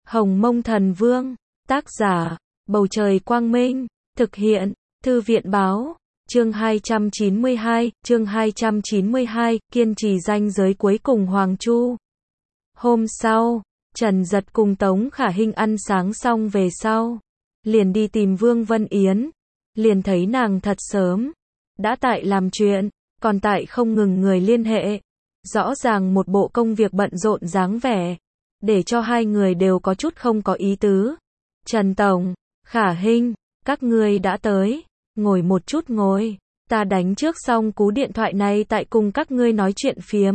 Hồng Mông Thần Vương, tác giả, Bầu Trời Quang Minh, thực hiện, Thư viện Báo, chương 292, kiên trì ranh giới cuối cùng Hoàng Chu. Hôm sau, Trần Dật cùng Tống Khả Hinh ăn sáng xong về sau, liền đi tìm Vương Vân Yến, liền thấy nàng thật sớm, đã tại làm chuyện, còn tại không ngừng người liên hệ, rõ ràng một bộ công việc bận rộn dáng vẻ, để cho hai người đều có chút không có ý tứ. Trần Tổng, Khả Hinh, các ngươi đã tới, ngồi một chút ngồi, ta đánh trước xong cú điện thoại này tại cùng các ngươi nói chuyện phiếm.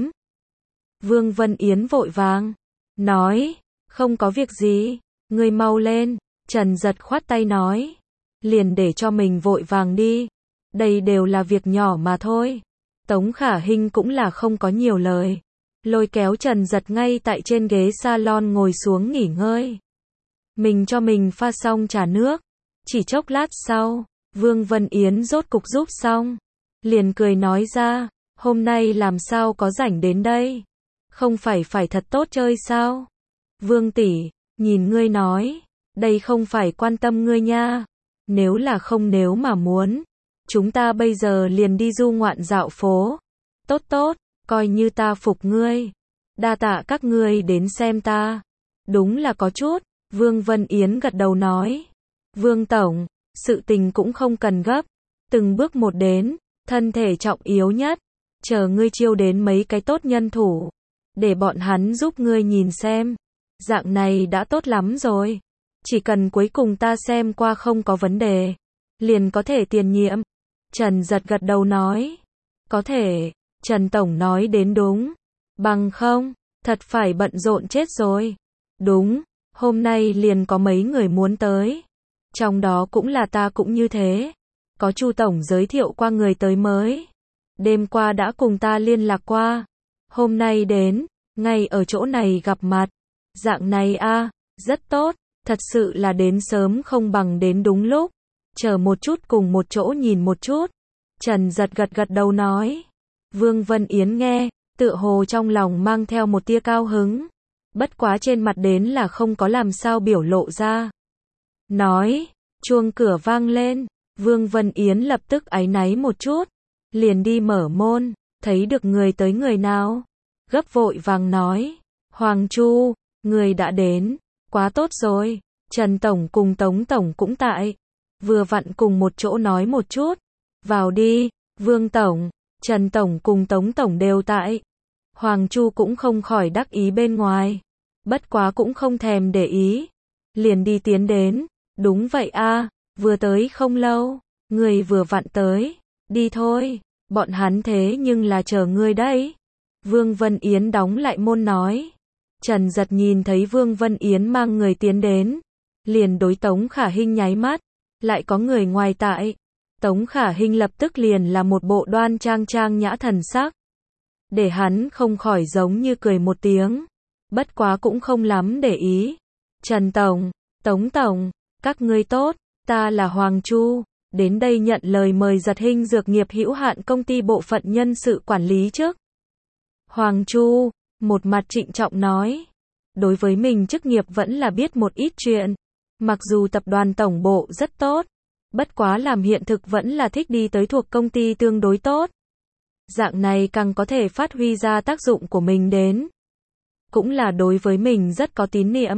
Vương Vân Yến vội vàng, nói, không có việc gì, ngươi mau lên. Trần Dật khoát tay nói, liền để cho mình vội vàng đi, đây đều là việc nhỏ mà thôi. Tống Khả Hinh cũng là không có nhiều lời, lôi kéo Trần Dật ngay tại trên ghế salon ngồi xuống nghỉ ngơi. Mình cho mình pha xong trà nước, chỉ chốc lát sau, Vương Vân Yến rốt cục giúp xong, liền cười nói ra, hôm nay làm sao có rảnh đến đây, không phải thật tốt chơi sao? Vương tỷ, nhìn ngươi nói, đây không phải quan tâm ngươi nha, nếu là không nếu mà muốn, chúng ta bây giờ liền đi du ngoạn dạo phố. Tốt tốt, coi như ta phục ngươi. Đa tạ các ngươi đến xem ta. Đúng là có chút, Vương Vân Yến gật đầu nói. Vương Tổng, sự tình cũng không cần gấp, từng bước một đến, thân thể trọng yếu nhất, chờ ngươi chiêu đến mấy cái tốt nhân thủ, để bọn hắn giúp ngươi nhìn xem. Dạng này đã tốt lắm rồi. Chỉ cần cuối cùng ta xem qua không có vấn đề, liền có thể tiền nhiệm. Trần Dật gật đầu nói. Có thể, Trần Tổng nói đến đúng. Bằng không, thật phải bận rộn chết rồi. Đúng, hôm nay liền có mấy người muốn tới. Trong đó cũng là ta cũng như thế. Có Chu Tổng giới thiệu qua người tới mới. Đêm qua đã cùng ta liên lạc qua. Hôm nay đến, ngay ở chỗ này gặp mặt. Dạng này a, rất tốt. Thật sự là đến sớm không bằng đến đúng lúc. Chờ một chút cùng một chỗ nhìn một chút. Trần Dật gật đầu nói. Vương Vân Yến nghe, tựa hồ trong lòng mang theo một tia cao hứng. Bất quá trên mặt đến là không có làm sao biểu lộ ra. Nói, chuông cửa vang lên. Vương Vân Yến lập tức áy náy một chút. Liền đi mở môn, thấy được người tới người nào. Gấp vội vàng nói. Hoàng Chu, người đã đến. Quá tốt rồi, Trần Tổng cùng Tống Tổng cũng tại. Vừa vặn cùng một chỗ nói một chút. Vào đi, Vương Tổng, Trần Tổng cùng Tống Tổng đều tại. Hoàng Chu cũng không khỏi đắc ý bên ngoài. Bất quá cũng không thèm để ý. Liền đi tiến đến. Đúng vậy a, vừa tới không lâu. Người vừa vặn tới. Đi thôi, bọn hắn thế nhưng là chờ ngươi đấy. Vương Vân Yến đóng lại môn nói. Trần Dật nhìn thấy Vương Vân Yến mang người tiến đến, liền đối Tống Khả Hinh nháy mắt, lại có người ngoài tại. Tống Khả Hinh lập tức liền là một bộ đoan trang nhã thần sắc. Để hắn không khỏi giống như cười một tiếng, bất quá cũng không lắm để ý. Trần Tổng, Tống Tổng, các ngươi tốt, ta là Hoàng Chu, đến đây nhận lời mời Dật Hinh Dược nghiệp hữu hạn công ty bộ phận nhân sự quản lý trước. Hoàng Chu một mặt trịnh trọng nói, đối với mình chức nghiệp vẫn là biết một ít chuyện, mặc dù tập đoàn tổng bộ rất tốt, bất quá làm hiện thực vẫn là thích đi tới thuộc công ty tương đối tốt. Dạng này càng có thể phát huy ra tác dụng của mình đến. Cũng là đối với mình rất có tín niệm.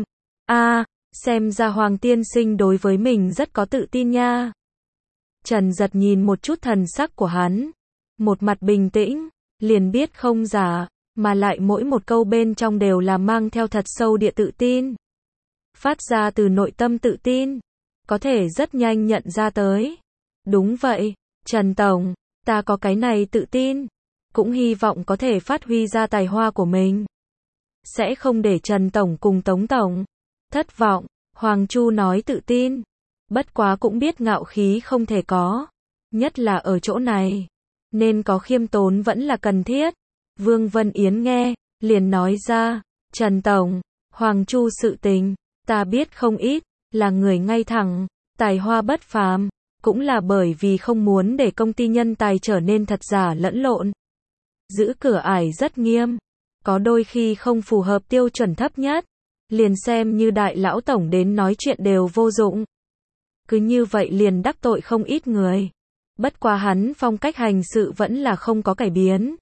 Xem ra Hoàng tiên sinh đối với mình rất có tự tin nha. Trần Dật nhìn một chút thần sắc của hắn, một mặt bình tĩnh, liền biết không giả. Mà lại mỗi một câu bên trong đều là mang theo thật sâu địa tự tin. Phát ra từ nội tâm tự tin. Có thể rất nhanh nhận ra tới. Đúng vậy, Trần Tổng, ta có cái này tự tin. Cũng hy vọng có thể phát huy ra tài hoa của mình. Sẽ không để Trần Tổng cùng Tống Tổng thất vọng. Hoàng Chu nói tự tin. Bất quá cũng biết ngạo khí không thể có. Nhất là ở chỗ này. Nên có khiêm tốn vẫn là cần thiết. Vương Vân Yến nghe, liền nói ra, Trần Tổng, Hoàng Chu sự tình, ta biết không ít, là người ngay thẳng, tài hoa bất phàm, cũng là bởi vì không muốn để công ty nhân tài trở nên thật giả lẫn lộn. Giữ cửa ải rất nghiêm, có đôi khi không phù hợp tiêu chuẩn thấp nhất, liền xem như đại lão tổng đến nói chuyện đều vô dụng. Cứ như vậy liền đắc tội không ít người. Bất quá hắn phong cách hành sự vẫn là không có cải biến.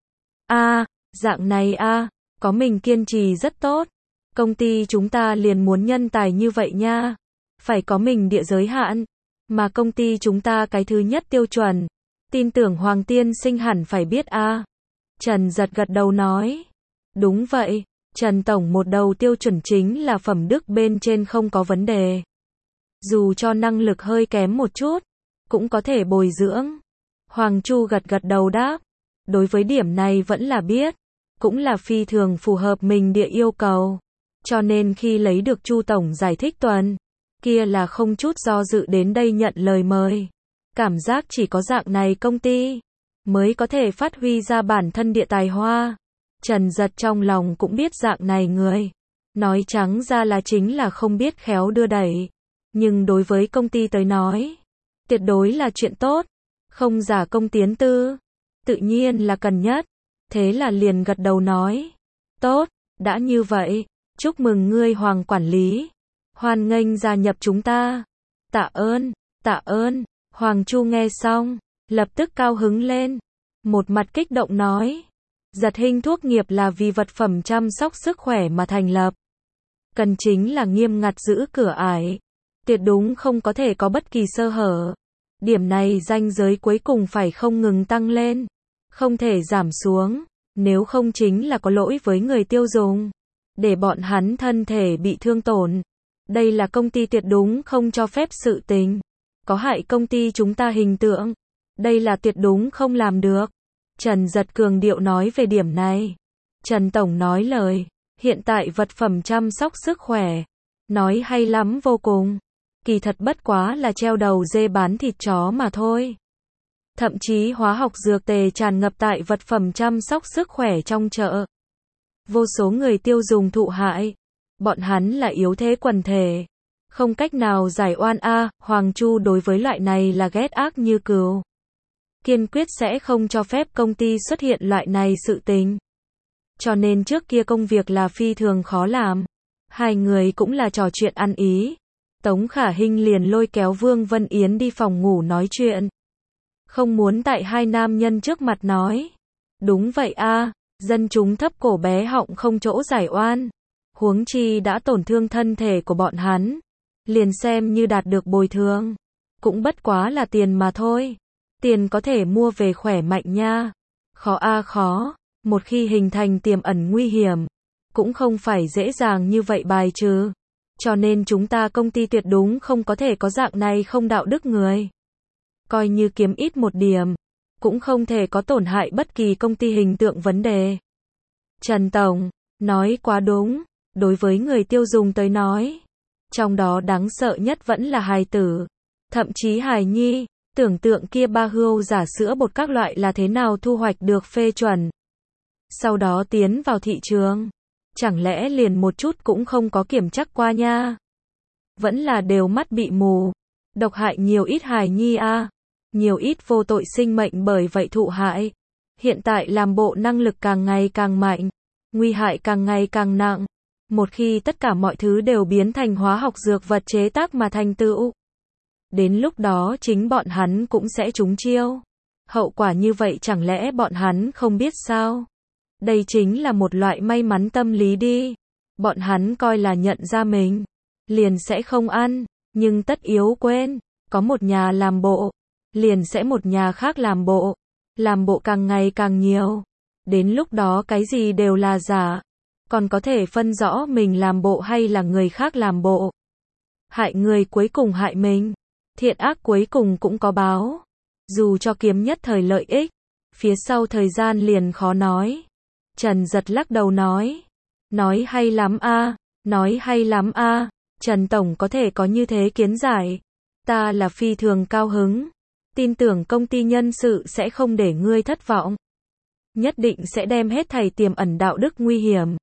Dạng này có mình kiên trì rất tốt. Công ty chúng ta liền muốn nhân tài như vậy nha. Phải có mình địa giới hạn. Mà công ty chúng ta cái thứ nhất tiêu chuẩn. Tin tưởng Hoàng tiên sinh hẳn phải biết Trần Giật gật đầu nói. Đúng vậy, Trần Tổng một đầu tiêu chuẩn chính là phẩm đức bên trên không có vấn đề. Dù cho năng lực hơi kém một chút, cũng có thể bồi dưỡng. Hoàng Chu gật gật đầu đáp. Đối với điểm này vẫn là biết. Cũng là phi thường phù hợp mình địa yêu cầu. Cho nên khi lấy được Chu Tổng giải thích tuần kia là không chút do dự đến đây nhận lời mời. Cảm giác chỉ có dạng này công ty mới có thể phát huy ra bản thân địa tài hoa. Trần Giật trong lòng cũng biết dạng này người. Nói trắng ra là chính là không biết khéo đưa đẩy. Nhưng đối với công ty tới nói, tuyệt đối là chuyện tốt. Không giả công tiến tư. Tự nhiên là cần nhất. Thế là liền gật đầu nói. Tốt, đã như vậy. Chúc mừng ngươi Hoàng quản lý. Hoan nghênh gia nhập chúng ta. Tạ ơn. Hoàng Chu nghe xong, lập tức cao hứng lên. Một mặt kích động nói. Giật Hinh thuốc nghiệp là vì vật phẩm chăm sóc sức khỏe mà thành lập. Cần chính là nghiêm ngặt giữ cửa ải. Tuyệt đúng không có thể có bất kỳ sơ hở. Điểm này ranh giới cuối cùng phải không ngừng tăng lên. Không thể giảm xuống. Nếu không chính là có lỗi với người tiêu dùng. Để bọn hắn thân thể bị thương tổn. Đây là công ty tuyệt đúng không cho phép sự tình. Có hại công ty chúng ta hình tượng. Đây là tuyệt đúng không làm được. Trần Giật cường điệu nói về điểm này. Trần Tổng nói lời. Hiện tại vật phẩm chăm sóc sức khỏe. Nói hay lắm vô cùng. Kỳ thật bất quá là treo đầu dê bán thịt chó mà thôi. Thậm chí hóa học dược tề tràn ngập tại vật phẩm chăm sóc sức khỏe trong chợ. Vô số người tiêu dùng thụ hại. Bọn hắn là yếu thế quần thể. Không cách nào giải oan Hoàng Chu đối với loại này là ghét ác như cừu. Kiên quyết sẽ không cho phép công ty xuất hiện loại này sự tình. Cho nên trước kia công việc là phi thường khó làm. Hai người cũng là trò chuyện ăn ý. Tống Khả Hinh liền lôi kéo Vương Vân Yến đi phòng ngủ nói chuyện. Không muốn tại hai nam nhân trước mặt nói. Đúng vậy dân chúng thấp cổ bé họng không chỗ giải oan. Huống chi đã tổn thương thân thể của bọn hắn. Liền xem như đạt được bồi thường. Cũng bất quá là tiền mà thôi. Tiền có thể mua về khỏe mạnh nha. Khó. Một khi hình thành tiềm ẩn nguy hiểm. Cũng không phải dễ dàng như vậy bài trừ. Cho nên chúng ta công ty tuyệt đúng không có thể có dạng này không đạo đức người. Coi như kiếm ít một điểm. Cũng không thể có tổn hại bất kỳ công ty hình tượng vấn đề. Trần Tổng, nói quá đúng. Đối với người tiêu dùng tới nói. Trong đó đáng sợ nhất vẫn là hài tử. Thậm chí hài nhi. Tưởng tượng kia ba hươu giả sữa bột các loại là thế nào thu hoạch được phê chuẩn. Sau đó tiến vào thị trường. Chẳng lẽ liền một chút cũng không có kiểm chắc qua nha. Vẫn là đều mắt bị mù. Độc hại nhiều ít hài nhi Nhiều ít vô tội sinh mệnh bởi vậy thụ hại. Hiện tại làm bộ năng lực càng ngày càng mạnh. Nguy hại càng ngày càng nặng. Một khi tất cả mọi thứ đều biến thành hóa học dược vật chế tác mà thành tựu. Đến lúc đó chính bọn hắn cũng sẽ trúng chiêu. Hậu quả như vậy chẳng lẽ bọn hắn không biết sao? Đây chính là một loại may mắn tâm lý đi. Bọn hắn coi là nhận ra mình. Liền sẽ không ăn. Nhưng tất yếu quên. Có một nhà làm bộ. Liền sẽ một nhà khác làm bộ. Làm bộ càng ngày càng nhiều. Đến lúc đó cái gì đều là giả. Còn có thể phân rõ mình làm bộ hay là người khác làm bộ. Hại người cuối cùng hại mình. Thiện ác cuối cùng cũng có báo. Dù cho kiếm nhất thời lợi ích. Phía sau thời gian liền khó nói. Trần Giật lắc đầu nói. Nói hay lắm Nói hay lắm Trần Tổng có thể có như thế kiến giải. Ta là phi thường cao hứng. Tin tưởng công ty nhân sự sẽ không để ngươi thất vọng. Nhất định sẽ đem hết thảy tiềm ẩn đạo đức nguy hiểm.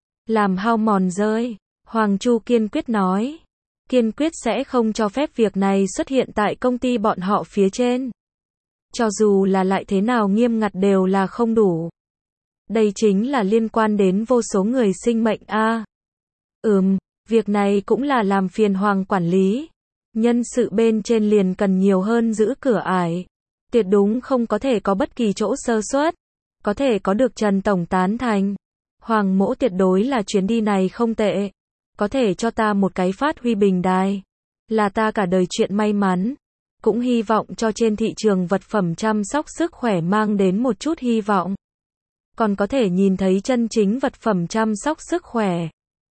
Làm hao mòn rơi. Hoàng Chu kiên quyết nói. Kiên quyết sẽ không cho phép việc này xuất hiện tại công ty bọn họ phía trên. Cho dù là lại thế nào nghiêm ngặt đều là không đủ. Đây chính là liên quan đến vô số người sinh mệnh Việc này cũng là làm phiền Hoàng quản lý. Nhân sự bên trên liền cần nhiều hơn giữ cửa ải. Tuyệt đúng không có thể có bất kỳ chỗ sơ suất. Có thể có được Trần Tổng tán thành. Hoàng mỗ tuyệt đối là chuyến đi này không tệ. Có thể cho ta một cái phát huy bình đài. Là ta cả đời chuyện may mắn. Cũng hy vọng cho trên thị trường vật phẩm chăm sóc sức khỏe mang đến một chút hy vọng. Còn có thể nhìn thấy chân chính vật phẩm chăm sóc sức khỏe.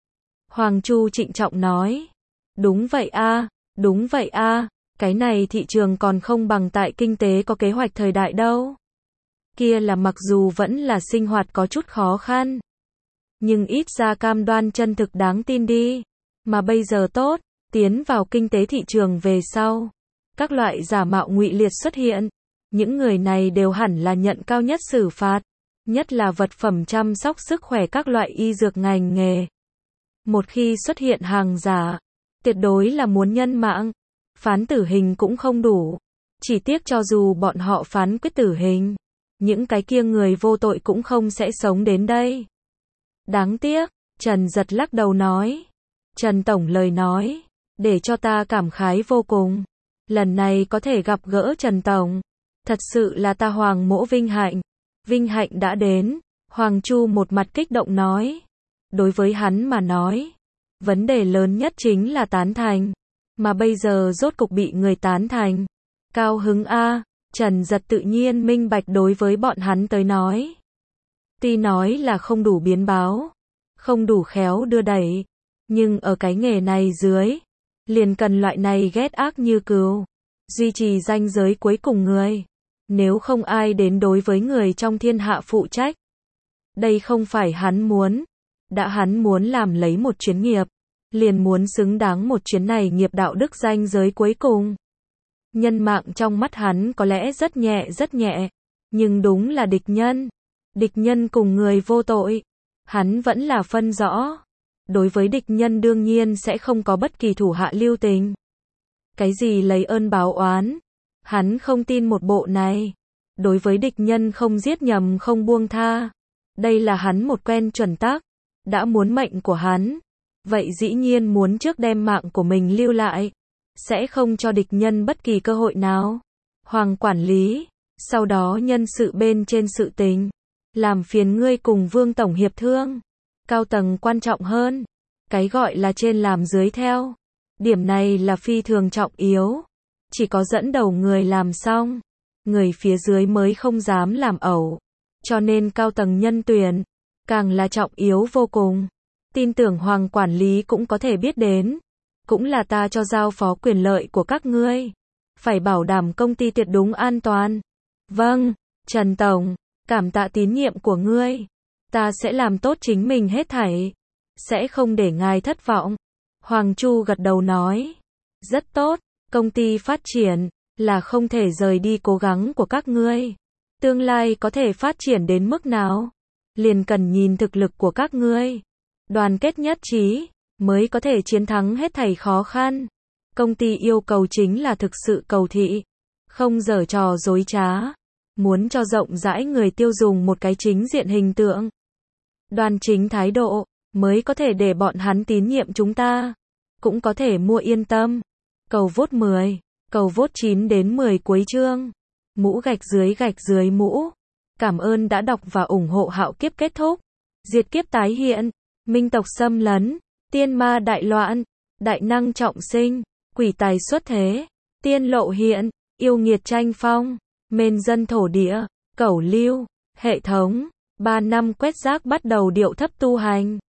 Hoàng Chu trịnh trọng nói. Đúng vậy a, đúng vậy a, cái này thị trường còn không bằng tại kinh tế có kế hoạch thời đại đâu. Kia là mặc dù vẫn là sinh hoạt có chút khó khăn. Nhưng ít ra cam đoan chân thực đáng tin đi. Mà bây giờ tốt, tiến vào kinh tế thị trường về sau. Các loại giả mạo ngụy liệt xuất hiện. Những người này đều hẳn là nhận cao nhất xử phạt. Nhất là vật phẩm chăm sóc sức khỏe các loại y dược ngành nghề. Một khi xuất hiện hàng giả, tuyệt đối là muốn nhân mạng. Phán tử hình cũng không đủ. Chỉ tiếc cho dù bọn họ phán quyết tử hình, những cái kia người vô tội cũng không sẽ sống đến đây. Đáng tiếc, Trần Giật lắc đầu nói. Trần Tổng lời nói, để cho ta cảm khái vô cùng. Lần này có thể gặp gỡ Trần Tổng, thật sự là ta Hoàng mỗ vinh hạnh. Vinh hạnh đã đến, Hoàng Chu một mặt kích động nói. Đối với hắn mà nói, vấn đề lớn nhất chính là tán thành. Mà bây giờ rốt cục bị người tán thành. Cao hứng a, Trần Giật tự nhiên minh bạch đối với bọn hắn tới nói. Tuy nói là không đủ biến báo, không đủ khéo đưa đẩy, nhưng ở cái nghề này dưới, liền cần loại này ghét ác như cừu, duy trì ranh giới cuối cùng người. Nếu không ai đến đối với người trong thiên hạ phụ trách. Đây không phải hắn muốn. Đã hắn muốn làm lấy một chuyến nghiệp, liền muốn xứng đáng một chuyến này nghiệp đạo đức ranh giới cuối cùng. Nhân mạng trong mắt hắn có lẽ rất nhẹ, nhưng đúng là địch nhân. Địch nhân cùng người vô tội, hắn vẫn là phân rõ. Đối với địch nhân đương nhiên sẽ không có bất kỳ thủ hạ lưu tình. Cái gì lấy ơn báo oán, hắn không tin một bộ này. Đối với địch nhân không giết nhầm không buông tha. Đây là hắn một quen chuẩn tắc. Đã muốn mệnh của hắn, vậy dĩ nhiên muốn trước đem mạng của mình lưu lại. Sẽ không cho địch nhân bất kỳ cơ hội nào. Hoàng quản lý, sau đó nhân sự bên trên sự tình, làm phiền ngươi cùng Vương Tổng hiệp thương. Cao tầng quan trọng hơn. Cái gọi là trên làm dưới theo. Điểm này là phi thường trọng yếu. Chỉ có dẫn đầu người làm xong, người phía dưới mới không dám làm ẩu. Cho nên cao tầng nhân tuyển, càng là trọng yếu vô cùng. Tin tưởng Hoàng quản lý cũng có thể biết đến. Cũng là ta cho giao phó quyền lợi của các ngươi. Phải bảo đảm công ty tuyệt đúng an toàn. Vâng, Trần Tổng, cảm tạ tín nhiệm của ngươi. Ta sẽ làm tốt chính mình hết thảy. Sẽ không để ngài thất vọng. Hoàng Chu gật đầu nói. Rất tốt, công ty phát triển, là không thể rời đi cố gắng của các ngươi. Tương lai có thể phát triển đến mức nào? Liền cần nhìn thực lực của các ngươi. Đoàn kết nhất trí, mới có thể chiến thắng hết thảy khó khăn. Công ty yêu cầu chính là thực sự cầu thị. Không giở trò dối trá. Muốn cho rộng rãi người tiêu dùng một cái chính diện hình tượng. Đoan chính thái độ, mới có thể để bọn hắn tín nhiệm chúng ta. Cũng có thể mua yên tâm. Cầu vote 10, cầu vote 9 đến 10 cuối chương. Mũ gạch dưới mũ. Cảm ơn đã đọc và ủng hộ Hạo Kiếp kết thúc. Diệt kiếp tái hiện. Minh tộc xâm lấn. Tiên ma đại loạn. Đại năng trọng sinh. Quỷ tài xuất thế. Tiên lộ hiện. Yêu nghiệt tranh phong. Mên dân thổ địa. Cẩu lưu. Hệ thống. 3 năm quét rác bắt đầu điệu thấp tu hành.